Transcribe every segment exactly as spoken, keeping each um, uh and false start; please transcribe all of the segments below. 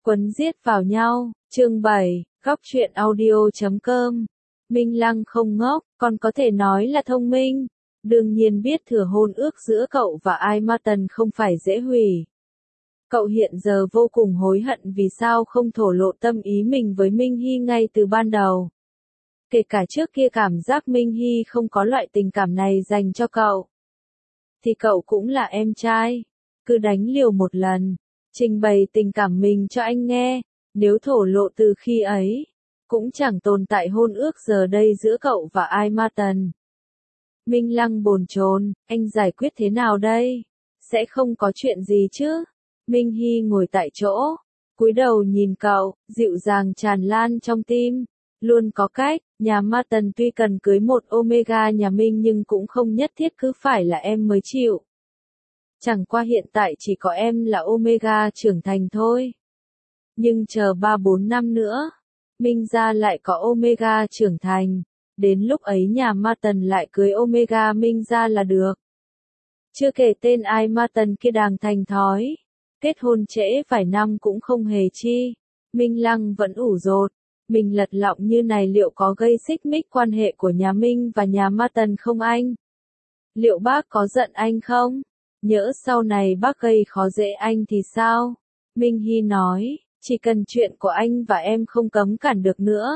Quấn giết vào nhau, chương bảy, góc truyện audio chấm com. Minh Lăng không ngốc, còn có thể nói là thông minh. Đương nhiên biết thừa hôn ước giữa cậu và Ai Martin không phải dễ hủy. Cậu hiện giờ vô cùng hối hận vì sao không thổ lộ tâm ý mình với Minh Hy ngay từ ban đầu. Kể cả trước kia cảm giác Minh Hy không có loại tình cảm này dành cho cậu. Thì cậu cũng là em trai. Cứ đánh liều một lần. Trình bày tình cảm mình cho anh nghe. Nếu thổ lộ từ khi ấy. Cũng chẳng tồn tại hôn ước giờ đây giữa cậu và Ai Martin. Minh Lăng bồn chồn, anh giải quyết thế nào đây? Sẽ không có chuyện gì chứ? Minh Hy ngồi tại chỗ. Cúi đầu nhìn cậu, dịu dàng tràn lan trong tim. Luôn có cách, nhà Martin tuy cần cưới một Omega nhà Minh nhưng cũng không nhất thiết cứ phải là em mới chịu. Chẳng qua hiện tại chỉ có em là Omega trưởng thành thôi. Nhưng chờ ba bốn năm nữa, Minh gia lại có Omega trưởng thành. Đến lúc ấy nhà Martin lại cưới Omega Minh gia là được. Chưa kể tên Ai Martin kia đang thành thói. Kết hôn trễ vài năm cũng không hề chi. Minh Lăng vẫn ủ rột. Mình lật lọng như này liệu có gây xích mích quan hệ của nhà Minh và nhà Martin không anh? Liệu bác có giận anh không? Nhỡ sau này bác gây khó dễ anh thì sao? Minh Hy nói, chỉ cần chuyện của anh và em không cấm cản được nữa.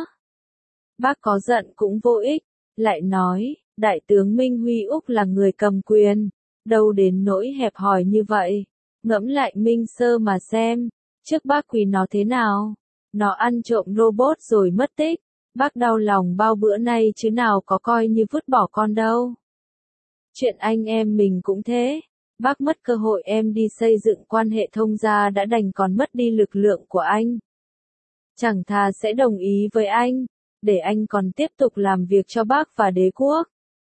Bác có giận cũng vô ích. Lại nói, Đại tướng Minh Huy Úc là người cầm quyền. Đâu đến nỗi hẹp hòi như vậy. Ngẫm lại Minh Sơ mà xem. Trước bác quý nó thế nào? Nó ăn trộm robot rồi mất tích. Bác đau lòng bao bữa nay chứ nào có coi như vứt bỏ con đâu. Chuyện anh em mình cũng thế. Bác mất cơ hội em đi xây dựng quan hệ thông gia đã đành còn mất đi lực lượng của anh. Chẳng thà sẽ đồng ý với anh, để anh còn tiếp tục làm việc cho bác và đế quốc.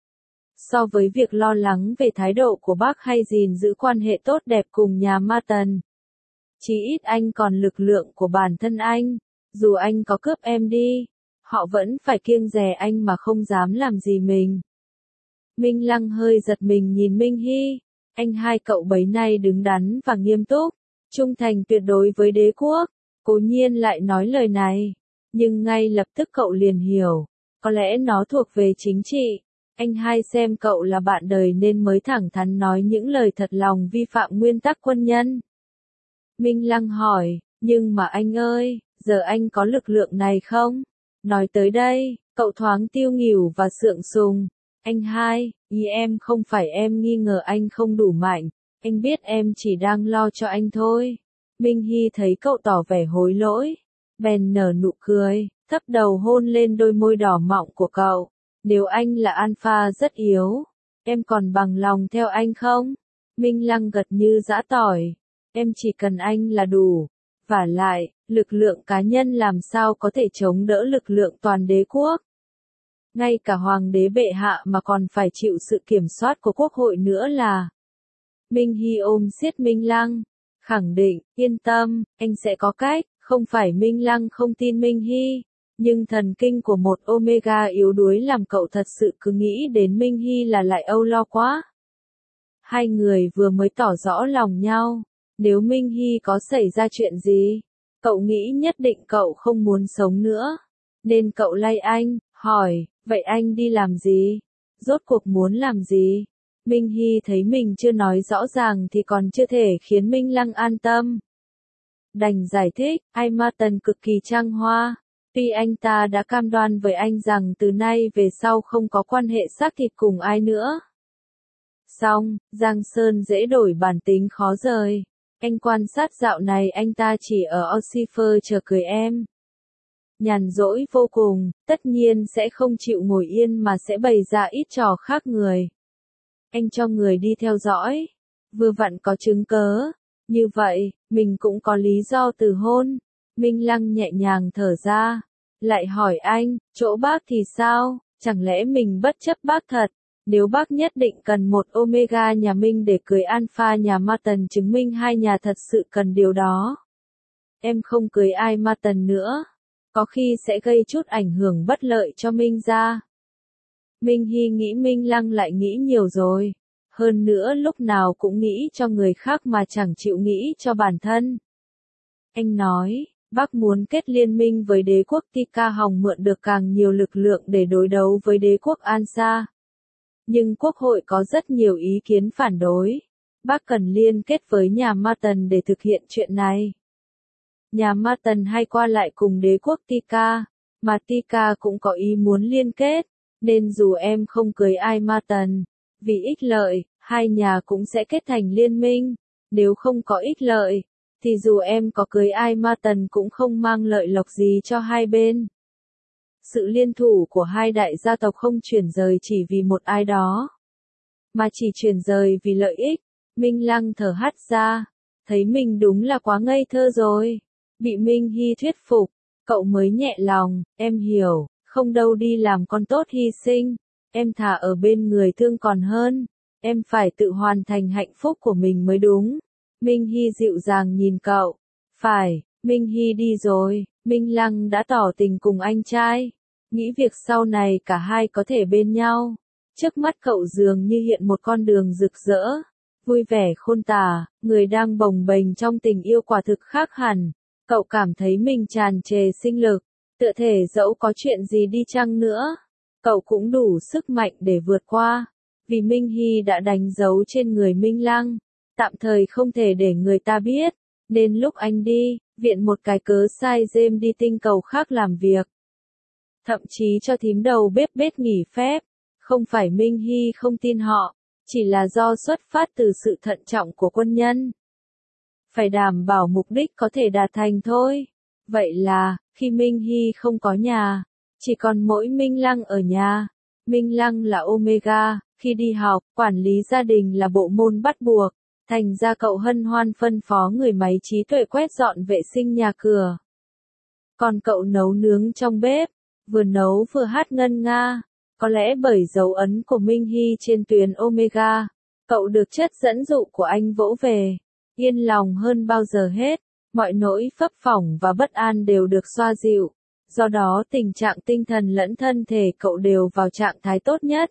So với việc lo lắng về thái độ của bác hay gìn giữ quan hệ tốt đẹp cùng nhà Martin. Chí ít anh còn lực lượng của bản thân anh, dù anh có cướp em đi, họ vẫn phải kiêng dè anh mà không dám làm gì mình. Minh Lăng hơi giật mình nhìn Minh Hy. Anh hai cậu bấy nay đứng đắn và nghiêm túc, trung thành tuyệt đối với đế quốc, cố nhiên lại nói lời này, nhưng ngay lập tức cậu liền hiểu, có lẽ nó thuộc về chính trị. Anh hai xem cậu là bạn đời nên mới thẳng thắn nói những lời thật lòng vi phạm nguyên tắc quân nhân. Minh Lăng hỏi, nhưng mà anh ơi, giờ anh có lực lượng này không? Nói tới đây, cậu thoáng tiêu nghỉu và sượng sùng. Anh hai, ý em không phải em nghi ngờ anh không đủ mạnh, anh biết em chỉ đang lo cho anh thôi. Minh Hy thấy cậu tỏ vẻ hối lỗi, bèn nở nụ cười, thấp đầu hôn lên đôi môi đỏ mọng của cậu. Nếu anh là alpha rất yếu, em còn bằng lòng theo anh không? Minh Lăng gật như giã tỏi, em chỉ cần anh là đủ. Vả lại, lực lượng cá nhân làm sao có thể chống đỡ lực lượng toàn đế quốc? Ngay cả hoàng đế bệ hạ mà còn phải chịu sự kiểm soát của quốc hội nữa là. Minh Hy ôm siết Minh Lăng, khẳng định, yên tâm, anh sẽ có cách. Không phải Minh Lăng không tin Minh Hy, nhưng thần kinh của một Omega yếu đuối làm cậu thật sự cứ nghĩ đến Minh Hy là lại âu lo quá. Hai người vừa mới tỏ rõ lòng nhau, nếu Minh Hy có xảy ra chuyện gì, cậu nghĩ nhất định cậu không muốn sống nữa. Nên cậu lay anh, hỏi, vậy anh đi làm gì? Rốt cuộc muốn làm gì? Minh Hy thấy mình chưa nói rõ ràng thì còn chưa thể khiến Minh Lăng an tâm. Đành giải thích, Ai Martin cực kỳ trăng hoa. Tuy anh ta đã cam đoan với anh rằng từ nay về sau không có quan hệ xác thịt cùng ai nữa. Xong, Giang Sơn dễ đổi bản tính khó rời. Anh quan sát dạo này anh ta chỉ ở Oxyfer chờ cưới em. Nhàn rỗi vô cùng, tất nhiên sẽ không chịu ngồi yên mà sẽ bày ra ít trò khác người. Anh cho người đi theo dõi. Vừa vặn có chứng cớ. Như vậy, mình cũng có lý do từ hôn. Minh Lăng nhẹ nhàng thở ra. Lại hỏi anh, chỗ bác thì sao? Chẳng lẽ mình bất chấp bác thật? Nếu bác nhất định cần một Omega nhà Minh để cưới Alpha nhà Martin chứng minh hai nhà thật sự cần điều đó. Em không cưới Ai Martin nữa. Có khi sẽ gây chút ảnh hưởng bất lợi cho Minh gia. Minh Hy nghĩ Minh Lăng lại nghĩ nhiều rồi. Hơn nữa lúc nào cũng nghĩ cho người khác mà chẳng chịu nghĩ cho bản thân. Anh nói, Bắc muốn kết liên minh với đế quốc Tika hòng mượn được càng nhiều lực lượng để đối đấu với đế quốc Ansa. Nhưng quốc hội có rất nhiều ý kiến phản đối. Bắc cần liên kết với nhà Marton để thực hiện chuyện này. Nhà Marton hay qua lại cùng đế quốc Tika, mà Tika cũng có ý muốn liên kết, nên dù em không cưới ai Marton, vì ích lợi, hai nhà cũng sẽ kết thành liên minh. Nếu không có ích lợi, thì dù em có cưới ai Marton cũng không mang lợi lộc gì cho hai bên. Sự liên thủ của hai đại gia tộc không chuyển rời chỉ vì một ai đó, mà chỉ chuyển rời vì lợi ích. Minh Lăng thở hắt ra, thấy mình đúng là quá ngây thơ rồi. Bị Minh Hy thuyết phục, cậu mới nhẹ lòng, em hiểu, không đâu đi làm con tốt hy sinh, em thà ở bên người thương còn hơn, em phải tự hoàn thành hạnh phúc của mình mới đúng. Minh Hy dịu dàng nhìn cậu, phải, Minh Hy đi rồi, Minh Lăng đã tỏ tình cùng anh trai, nghĩ việc sau này cả hai có thể bên nhau. Trước mắt cậu dường như hiện một con đường rực rỡ, vui vẻ khôn tả, người đang bồng bềnh trong tình yêu quả thực khác hẳn. Cậu cảm thấy mình tràn trề sinh lực, tựa thể dẫu có chuyện gì đi chăng nữa, cậu cũng đủ sức mạnh để vượt qua. Vì Minh Hy đã đánh dấu trên người Minh Lăng, tạm thời không thể để người ta biết, nên lúc anh đi, viện một cái cớ sai James đi tinh cầu khác làm việc. Thậm chí cho thím đầu bếp bết nghỉ phép, không phải Minh Hy không tin họ, chỉ là do xuất phát từ sự thận trọng của quân nhân. Phải đảm bảo mục đích có thể đạt thành thôi. Vậy là, khi Minh Hy không có nhà, chỉ còn mỗi Minh Lăng ở nhà. Minh Lăng là Omega, khi đi học, quản lý gia đình là bộ môn bắt buộc, thành ra cậu hân hoan phân phó người máy trí tuệ quét dọn vệ sinh nhà cửa. Còn cậu nấu nướng trong bếp, vừa nấu vừa hát ngân nga. Có lẽ bởi dấu ấn của Minh Hy trên tuyến Omega, cậu được chất dẫn dụ của anh vỗ về. Yên lòng hơn bao giờ hết, mọi nỗi phấp phỏng và bất an đều được xoa dịu, do đó tình trạng tinh thần lẫn thân thể cậu đều vào trạng thái tốt nhất.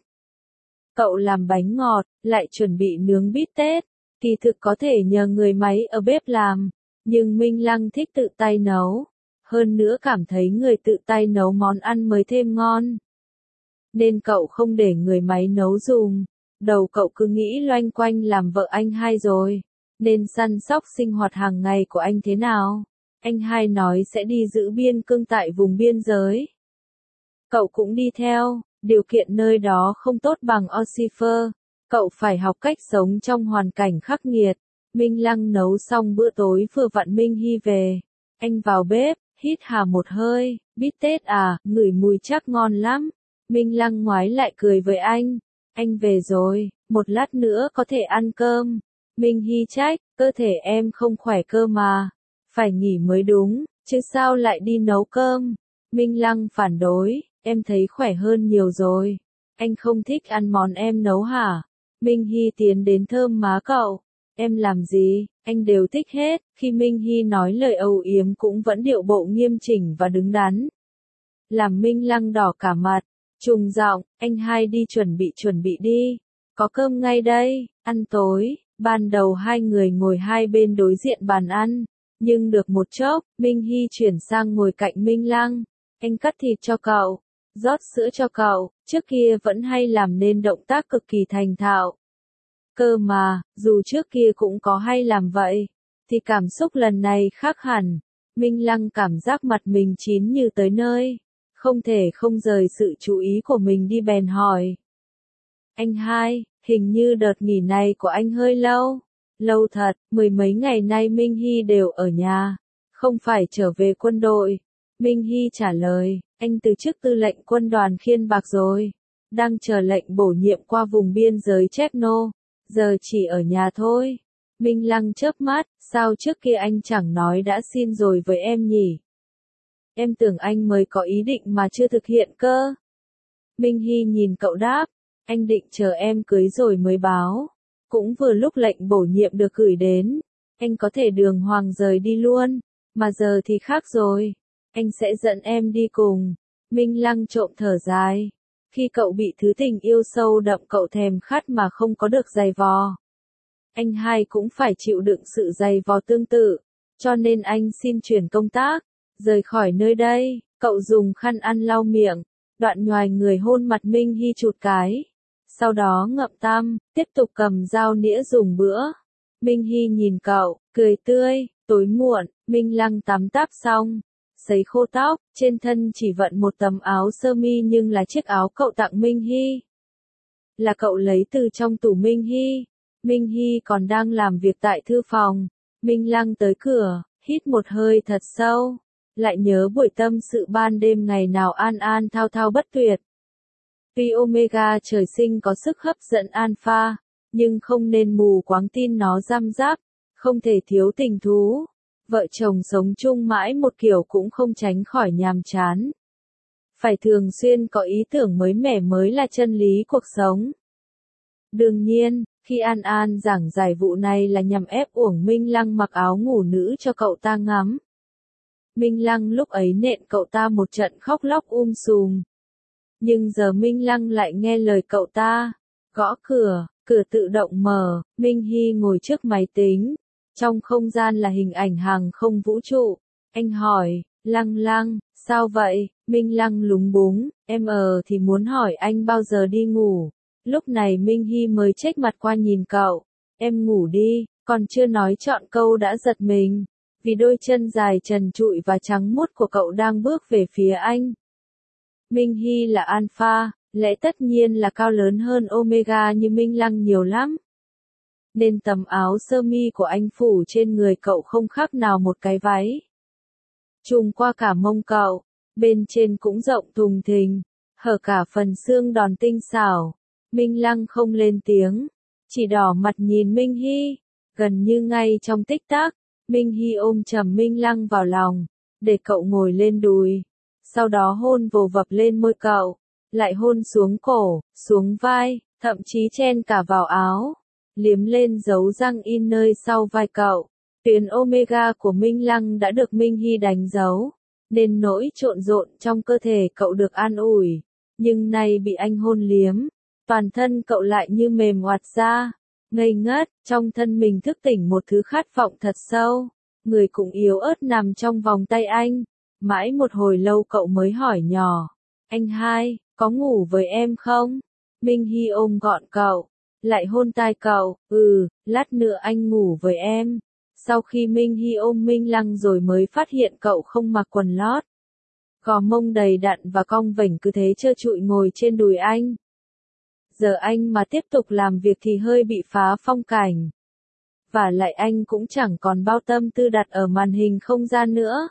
Cậu làm bánh ngọt, lại chuẩn bị nướng bít tết, kỳ thực có thể nhờ người máy ở bếp làm, nhưng Minh Lăng thích tự tay nấu, hơn nữa cảm thấy người tự tay nấu món ăn mới thêm ngon. Nên cậu không để người máy nấu giùm, đầu cậu cứ nghĩ loanh quanh làm vợ anh hai rồi. Nên săn sóc sinh hoạt hàng ngày của anh thế nào? Anh hai nói sẽ đi giữ biên cương tại vùng biên giới. Cậu cũng đi theo, điều kiện nơi đó không tốt bằng Ossifer. Cậu phải học cách sống trong hoàn cảnh khắc nghiệt. Minh Lăng nấu xong bữa tối vừa vặn Minh Hy về. Anh vào bếp, hít hà một hơi, bít tết à, ngửi mùi chắc ngon lắm. Minh Lăng ngoái lại cười với anh. Anh về rồi, một lát nữa có thể ăn cơm. Minh Hy trách, cơ thể em không khỏe cơ mà, phải nghỉ mới đúng, chứ sao lại đi nấu cơm. Minh Lăng phản đối, em thấy khỏe hơn nhiều rồi, anh không thích ăn món em nấu hả? Minh Hy tiến đến thơm má cậu, em làm gì, anh đều thích hết. Khi Minh Hy nói lời âu yếm cũng vẫn điệu bộ nghiêm chỉnh và đứng đắn, làm Minh Lăng đỏ cả mặt, trùng giọng, anh hai đi chuẩn bị chuẩn bị đi, có cơm ngay đây, ăn tối. Ban đầu hai người ngồi hai bên đối diện bàn ăn, nhưng được một chốc, Minh Hy chuyển sang ngồi cạnh Minh Lăng. Anh cắt thịt cho cậu, rót sữa cho cậu, trước kia vẫn hay làm nên động tác cực kỳ thành thạo. Cơ mà, dù trước kia cũng có hay làm vậy, thì cảm xúc lần này khác hẳn. Minh Lăng cảm giác mặt mình chín như tới nơi, không thể không rời sự chú ý của mình đi bèn hỏi. Anh hai, hình như đợt nghỉ này của anh hơi lâu. Lâu thật, mười mấy ngày nay Minh Hy đều ở nhà, không phải trở về quân đội. Minh Hy trả lời, anh từ chức tư lệnh quân đoàn Khiên Bạc rồi, đang chờ lệnh bổ nhiệm qua vùng biên giới Chepno, giờ chỉ ở nhà thôi. Minh Lăng chớp mắt, sao trước kia anh chẳng nói đã xin rồi với em nhỉ? Em tưởng anh mới có ý định mà chưa thực hiện cơ. Minh Hy nhìn cậu đáp, anh định chờ em cưới rồi mới báo. Cũng vừa lúc lệnh bổ nhiệm được gửi đến, anh có thể đường hoàng rời đi luôn, mà giờ thì khác rồi, anh sẽ dẫn em đi cùng. Minh Lăng trộm thở dài, khi cậu bị thứ tình yêu sâu đậm cậu thèm khát mà không có được giày vò. Anh hai cũng phải chịu đựng sự giày vò tương tự, cho nên anh xin chuyển công tác, Rời khỏi nơi đây, cậu dùng khăn ăn lau miệng, đoạn nhoài người hôn mặt Minh Hy chụt cái. Sau đó ngậm tăm, tiếp tục cầm dao nĩa dùng bữa. Minh Hy nhìn cậu, cười tươi, tối muộn, Minh Lăng tắm táp xong, sấy khô tóc, trên thân chỉ vận một tấm áo sơ mi nhưng là chiếc áo cậu tặng Minh Hy. Là cậu lấy từ trong tủ Minh Hy. Minh Hy còn đang làm việc tại thư phòng. Minh Lăng tới cửa, hít một hơi thật sâu. Lại nhớ buổi tâm sự ban đêm ngày nào an an thao thao bất tuyệt. Tuy Omega trời sinh có sức hấp dẫn alpha, nhưng không nên mù quáng tin nó răm rắp, không thể thiếu tình thú. Vợ chồng sống chung mãi một kiểu cũng không tránh khỏi nhàm chán. Phải thường xuyên có ý tưởng mới mẻ mới là chân lý cuộc sống. Đương nhiên, khi An An giảng giải vụ này là nhằm ép uổng Minh Lăng mặc áo ngủ nữ cho cậu ta ngắm. Minh Lăng lúc ấy nện cậu ta một trận khóc lóc um sùm. Nhưng giờ Minh Lăng lại nghe lời cậu ta. Gõ cửa, cửa tự động mở, Minh Hy ngồi trước máy tính. Trong không gian là hình ảnh hàng không vũ trụ. Anh hỏi, Lăng Lăng, sao vậy? Minh Lăng lúng búng, em ờ thì muốn hỏi anh bao giờ đi ngủ. Lúc này Minh Hy mới chếch mặt qua nhìn cậu. Em ngủ đi, còn chưa nói chọn câu đã giật mình. Vì đôi chân dài trần trụi và trắng muốt của cậu đang bước về phía anh. Minh Hy là alpha, lẽ tất nhiên là cao lớn hơn Omega như Minh Lăng nhiều lắm. Nên tấm áo sơ mi của anh phủ trên người cậu không khác nào một cái váy. Trùm qua cả mông cậu, bên trên cũng rộng thùng thình, hở cả phần xương đòn tinh xảo. Minh Lăng không lên tiếng, chỉ đỏ mặt nhìn Minh Hy, gần như ngay trong tích tắc, Minh Hy ôm chầm Minh Lăng vào lòng, để cậu ngồi lên đùi, sau đó hôn vồ vập lên môi cậu, lại hôn xuống cổ, xuống vai, thậm chí chen cả vào áo, liếm lên dấu răng in nơi sau vai cậu. Tuyến Omega của Minh Lăng đã được Minh Hy đánh dấu, nên nỗi trộn rộn trong cơ thể cậu được an ủi, nhưng nay bị anh hôn liếm, toàn thân cậu lại như mềm oặt ra, ngây ngất, trong thân mình thức tỉnh một thứ khát vọng thật sâu, người cũng yếu ớt nằm trong vòng tay anh, mãi một hồi lâu cậu mới hỏi nhỏ, anh hai, có ngủ với em không? Minh Hy ôm gọn cậu, lại hôn tai cậu, ừ, lát nữa anh ngủ với em. Sau khi Minh Hy ôm Minh Lăng rồi mới phát hiện cậu không mặc quần lót. Gò mông đầy đặn và cong vểnh cứ thế trơ trụi ngồi trên đùi anh. Giờ anh mà tiếp tục làm việc thì hơi bị phá phong cảnh. Và lại anh cũng chẳng còn bao tâm tư đặt ở màn hình không gian nữa.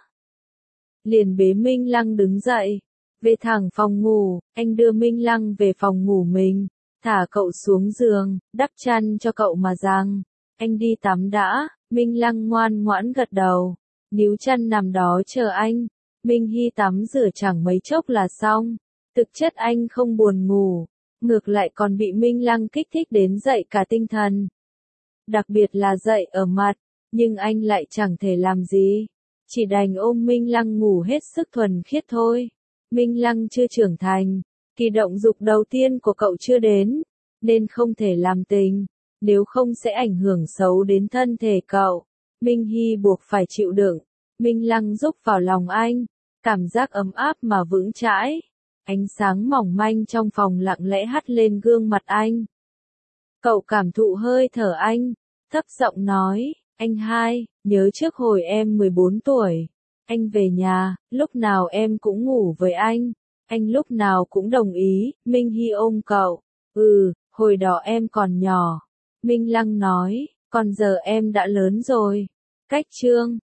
Liền bế Minh Lăng đứng dậy, về thẳng phòng ngủ, anh đưa Minh Lăng về phòng ngủ mình, thả cậu xuống giường, đắp chăn cho cậu mà rằng, anh đi tắm đã. Minh Lăng ngoan ngoãn gật đầu, níu chăn nằm đó chờ anh. Minh Hy tắm rửa chẳng mấy chốc là xong. Thực chất anh không buồn ngủ, ngược lại còn bị Minh Lăng kích thích đến dậy cả tinh thần. Đặc biệt là dậy ở mặt, nhưng anh lại chẳng thể làm gì, chỉ đành ôm Minh Lăng ngủ hết sức thuần khiết thôi. Minh Lăng chưa trưởng thành, kỳ động dục đầu tiên của cậu chưa đến, nên không thể làm tình. Nếu không sẽ ảnh hưởng xấu đến thân thể cậu. Minh Hy buộc phải chịu đựng. Minh Lăng rúc vào lòng anh. Cảm giác ấm áp mà vững chãi. Ánh sáng mỏng manh trong phòng lặng lẽ hắt lên gương mặt anh. Cậu cảm thụ hơi thở anh. Thấp giọng nói, anh hai, nhớ trước hồi em mười bốn tuổi. Anh về nhà, lúc nào em cũng ngủ với anh. Anh lúc nào cũng đồng ý. Minh Hy ôm cậu. Ừ, hồi đó em còn nhỏ. Minh Lăng nói, còn giờ em đã lớn rồi. Cách chương